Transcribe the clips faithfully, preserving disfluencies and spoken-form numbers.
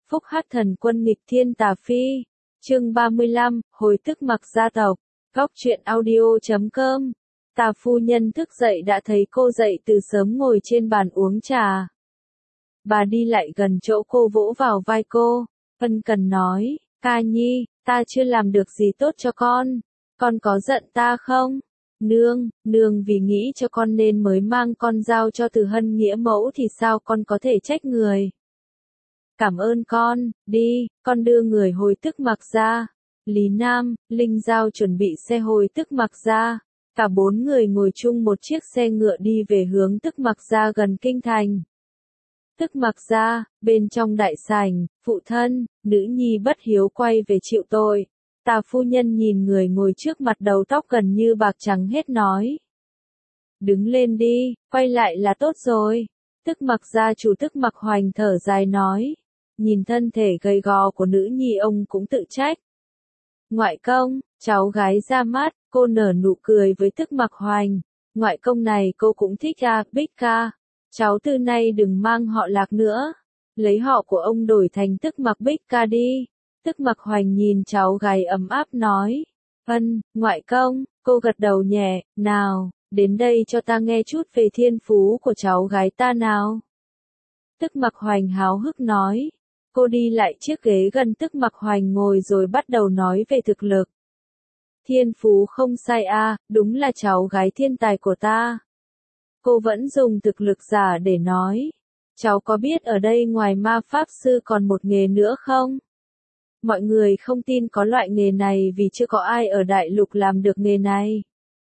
Phúc Hắc Thần Quân nghịch thiên tà phi. Chương ba mươi lăm, hồi tức mặc gia tộc. Góc truyện audio chấm com. Tà phu nhân thức dậy đã thấy cô dậy từ sớm ngồi trên bàn uống trà. Bà đi lại gần chỗ cô vỗ vào vai cô, ân cần nói, Ca Nhi, ta chưa làm được gì tốt cho con, con có giận ta không? Nương, nương vì nghĩ cho con nên mới mang con giao cho Từ Hân nghĩa mẫu thì sao con có thể trách người? Cảm ơn con, đi, con đưa người hồi tức mặc ra. Lý Nam, Linh Giao chuẩn bị xe hồi tức mặc ra. Cả bốn người ngồi chung một chiếc xe ngựa đi về hướng tức mặc ra gần kinh thành. Tức mặc ra, bên trong đại sảnh, phụ thân, nữ nhi bất hiếu quay về chịu tội. Tà phu nhân nhìn người ngồi trước mặt đầu tóc gần như bạc trắng hết nói. Đứng lên đi, quay lại là tốt rồi. Tức mặc ra chủ tức mặc hoành thở dài nói. Nhìn thân thể gầy gò của nữ nhi ông cũng tự trách. Ngoại công, cháu gái ra mắt, cô nở nụ cười với tức mặc hoành. Ngoại công này cô cũng thích à, Bích ca. Cháu từ nay đừng mang họ Lạc nữa. Lấy họ của ông đổi thành tức mặc Bích ca đi. Tức mặc hoành nhìn cháu gái ấm áp nói. Vâng, ngoại công, cô gật đầu nhẹ, nào, đến đây cho ta nghe chút về thiên phú của cháu gái ta nào. Tức mặc hoành háo hức nói. Cô đi lại chiếc ghế gần tức mặc hoành ngồi rồi bắt đầu nói về thực lực. Thiên phú không sai a, đúng là cháu gái thiên tài của ta. Cô vẫn dùng thực lực giả để nói. Cháu có biết ở đây ngoài ma pháp sư còn một nghề nữa không? Mọi người không tin có loại nghề này vì chưa có ai ở đại lục làm được nghề này.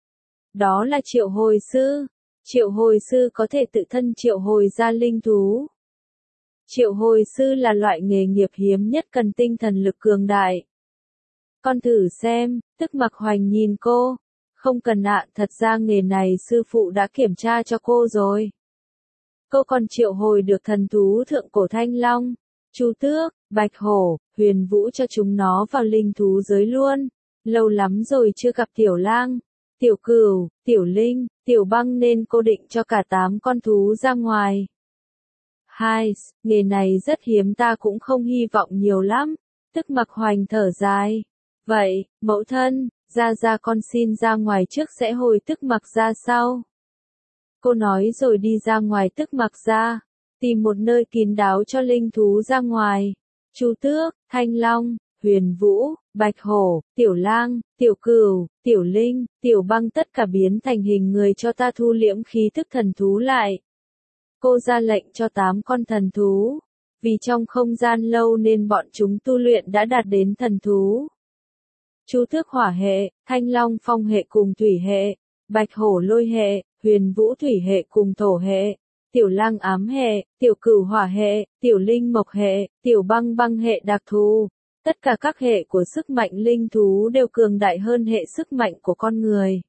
Đó là triệu hồi sư. Triệu hồi sư có thể tự thân triệu hồi ra linh thú. Triệu hồi sư là loại nghề nghiệp hiếm nhất cần tinh thần lực cường đại. Con thử xem, tức mặc hoành nhìn cô. Không cần ạ, thật ra nghề này sư phụ đã kiểm tra cho cô rồi. Cô còn triệu hồi được thần thú thượng cổ thanh long, chu tước, bạch hổ, huyền vũ cho chúng nó vào linh thú giới luôn. Lâu lắm rồi chưa gặp tiểu lang, tiểu cừu, tiểu linh, tiểu băng nên cô định cho cả tám con thú ra ngoài. Hai, nghề này rất hiếm ta cũng không hy vọng nhiều lắm. Tức mặc hoành thở dài. Vậy, mẫu thân, ra ra con xin ra ngoài trước sẽ hồi tức mặc ra sau. Cô nói rồi đi ra ngoài tức mặc ra. Tìm một nơi kín đáo cho linh thú ra ngoài. Chu tước, thanh long, huyền vũ, bạch hổ, tiểu lang, tiểu cừu, tiểu linh, tiểu băng tất cả biến thành hình người cho ta thu liễm khí tức thần thú lại. Cô ra lệnh cho tám con thần thú. Vì trong không gian lâu nên bọn chúng tu luyện đã đạt đến thần thú. Chu tước hỏa hệ, thanh long phong hệ cùng thủy hệ, bạch hổ lôi hệ, huyền vũ thủy hệ cùng thổ hệ, tiểu lang ám hệ, tiểu cửu hỏa hệ, tiểu linh mộc hệ, tiểu băng băng hệ đặc thù. Tất cả các hệ của sức mạnh linh thú đều cường đại hơn hệ sức mạnh của con người.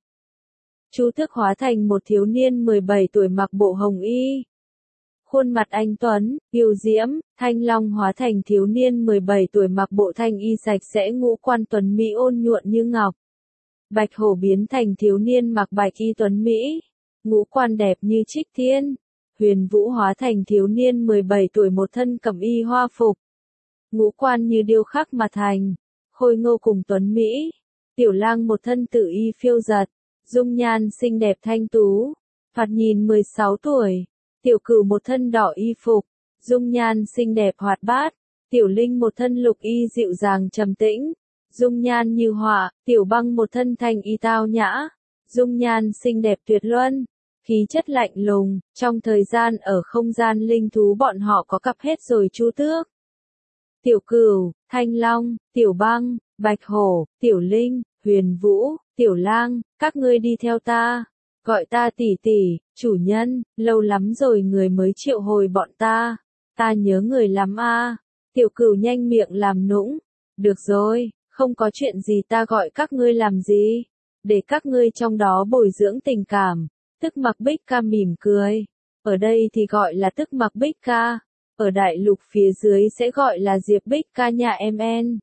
Chu tước hóa thành một thiếu niên mười bảy tuổi mặc bộ hồng y. Khuôn mặt anh tuấn, yêu diễm. Thanh long hóa thành thiếu niên mười bảy tuổi mặc bộ thanh y sạch sẽ ngũ quan tuấn mỹ ôn nhuận như ngọc. Bạch hổ biến thành thiếu niên mặc bạch y tuấn mỹ, ngũ quan đẹp như trích thiên. Huyền vũ hóa thành thiếu niên mười bảy tuổi một thân cẩm y hoa phục, ngũ quan như điêu khắc mà thành, khôi ngô cùng tuấn mỹ. Tiểu lang một thân tự y phiêu dật, dung nhan xinh đẹp thanh tú, thoạt nhìn mười sáu tuổi. Tiểu cửu một thân đỏ y phục, dung nhan xinh đẹp hoạt bát. Tiểu linh một thân lục y dịu dàng trầm tĩnh, dung nhan như họa. Tiểu băng một thân thanh y tao nhã, dung nhan xinh đẹp tuyệt luân, khí chất lạnh lùng. Trong thời gian ở không gian linh thú bọn họ có cặp hết rồi chu tước, tiểu cửu, thanh long, tiểu băng, bạch hổ, tiểu linh, huyền vũ, tiểu lang, các ngươi đi theo ta. Gọi ta tỷ tỷ, chủ nhân, lâu lắm rồi người mới triệu hồi bọn ta. Ta nhớ người lắm a. Tiểu cửu nhanh miệng làm nũng. Được rồi, không có chuyện gì ta gọi các ngươi làm gì. Để các ngươi trong đó bồi dưỡng tình cảm. Tức mặc Bích ca mỉm cười. Ở đây thì gọi là tức mặc Bích ca. Ở đại lục phía dưới sẽ gọi là Diệp Bích ca nhà em en.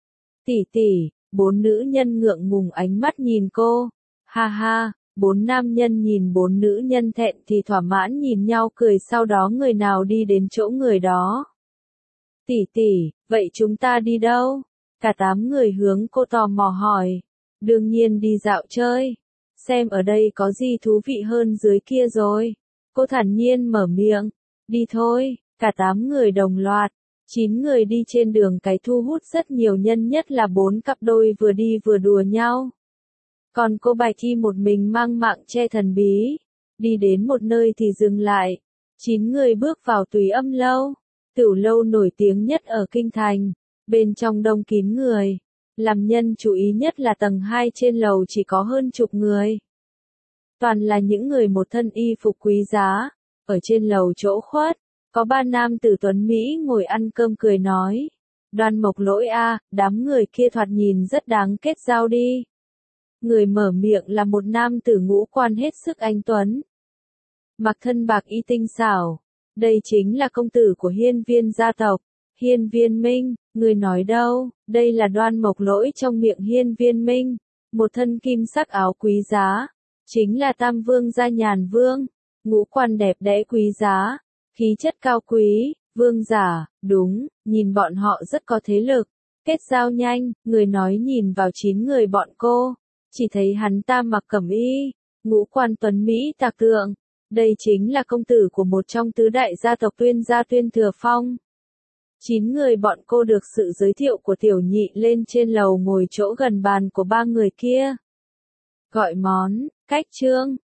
Tỷ tỷ, bốn nữ nhân ngượng ngùng ánh mắt nhìn cô. Ha ha. Bốn nam nhân nhìn bốn nữ nhân thẹn thì thỏa mãn nhìn nhau cười, sau đó người nào đi đến chỗ người đó. Tỷ tỷ, vậy chúng ta đi đâu? Cả tám người hướng cô tò mò hỏi. Đương nhiên đi dạo chơi. Xem ở đây có gì thú vị hơn dưới kia rồi. Cô thản nhiên mở miệng. Đi thôi, cả tám người đồng loạt. Chín người đi trên đường cái thu hút rất nhiều nhân, nhất là bốn cặp đôi vừa đi vừa đùa nhau. Còn cô Bạch Y một mình mang mạng che thần bí. Đi đến một nơi thì dừng lại. Chín người bước vào Tùy Âm lâu. Tửu lâu nổi tiếng nhất ở Kinh Thành. Bên trong đông kín người. Làm nhân chú ý nhất là tầng hai trên lầu chỉ có hơn chục người. Toàn là những người một thân y phục quý giá. Ở trên lầu chỗ khuất, có ba nam tử tuấn Mỹ ngồi ăn cơm cười nói. Đoan Mộc Lỗi a, đám người kia thoạt nhìn rất đáng kết giao đi. Người mở miệng là một nam tử ngũ quan hết sức anh tuấn. Mặc thân bạc y tinh xảo. Đây chính là công tử của Hiên Viên gia tộc. Hiên Viên Minh, người nói đâu, đây là Đoan Mộc Lỗi trong miệng Hiên Viên Minh. Một thân kim sắc áo quý giá. Chính là Tam Vương gia Nhàn Vương. Ngũ quan đẹp đẽ quý giá. Khí chất cao quý, vương giả, đúng, nhìn bọn họ rất có thế lực. Kết giao nhanh, người nói nhìn vào chín người bọn cô. Chỉ thấy hắn ta mặc cẩm y, ngũ quan tuấn Mỹ tạc tượng. Đây chính là công tử của một trong tứ đại gia tộc Tuyên gia Tuyên Thừa Phong. Chín người bọn cô được sự giới thiệu của tiểu nhị lên trên lầu ngồi chỗ gần bàn của ba người kia. Gọi món, cách trương,